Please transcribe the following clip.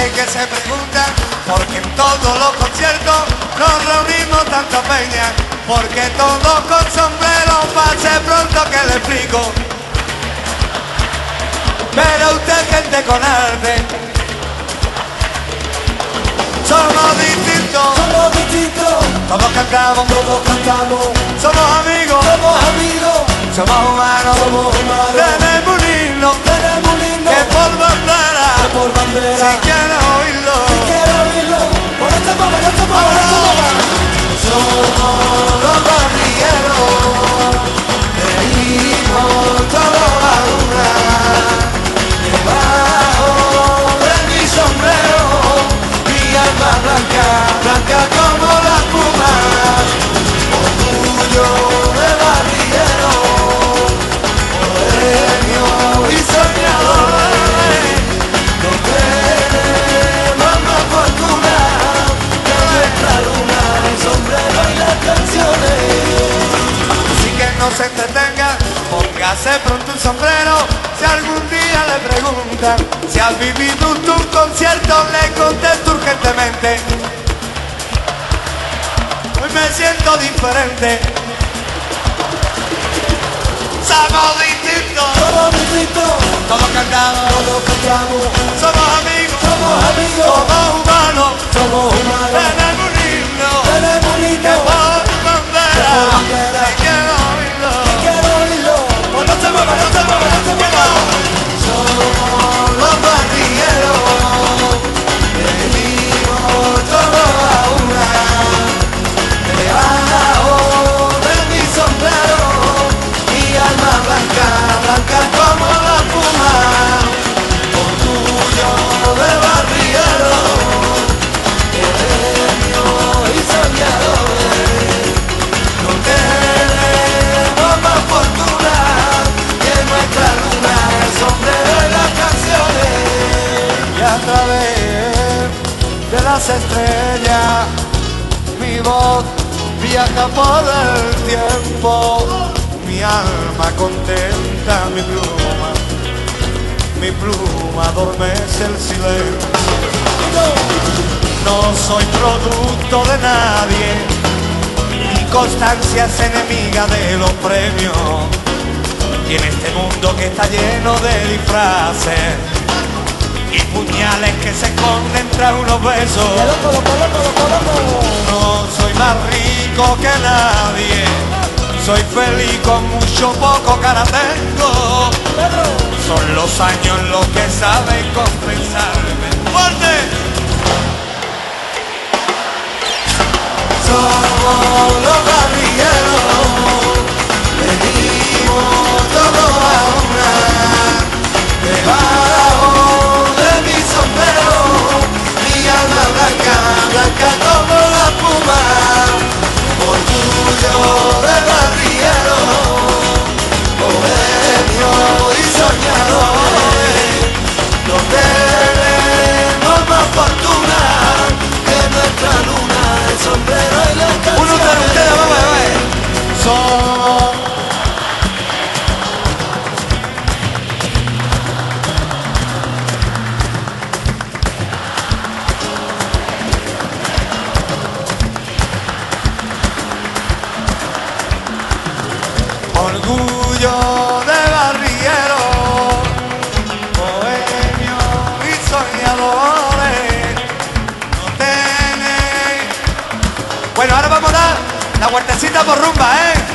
que se preguntan por qué en todos los conciertos nos reunimos tanta peña, porque todos con sombrero, pase pronto que le explico. Pero usted gente con arte, somos distintos, todos cantamos, somos amigos, somos humanos, tenemos un himno, que por bandera, si quieres oírlo, somos los barrilleros, venimos todos a una, debajo de mi sombrero, mi alma blanca, blanca como la espuma, orgullo de barrillero, bohemio y soñadores, no tenemos más fortuna que nuestra luna, el sombrero y las canciones. Así que no se entretenga, póngase pronto un sombrero. Si algún día le preguntan si has vivido un concierto, le contesto urgentemente: hoy me siento diferente. Somos distintos, todos cantamos, somos amigos, somos humanos, tenemos un himno, que por bandera, si quiero oírlo, pues no se mueva, somos los barrilleros, venimos todos a una, debajo de mi sombrero, mi alma blanca, blanca como la espuma, orgullo de barrillero, bohemio y soñadores, no tenemos más fortuna que nuestra luna, el sombrero y las canciones. Y a través de las estrellas mi voz viaja por el tiempo, mi alma contenta mi pluma adormece el silencio. No soy producto de nadie, mi constancia es enemiga de los premios, y en este mundo que está lleno de disfraces y puñales que se esconden tras unos besos, no soy más rico que nadie, soy feliz con mucho poco que ahora tengo, son los años los que saben compensarme. ¡Fuerte! Somos los barrilleros, venimos todos a una, debajo de mi sombrero, mi alma blanca, blanca como la espuma, orgullo de barrillero, bohemio y soñadores, no tenemos más fortuna que nuestra luna, el sombrero y las canciones. Uno de ustedes, vamos a ver. Somos orgullo de barrillero, bohemio y soñadores, no tenéis. Bueno, ahora vamos a dar la vueltecita por rumba, ¿eh?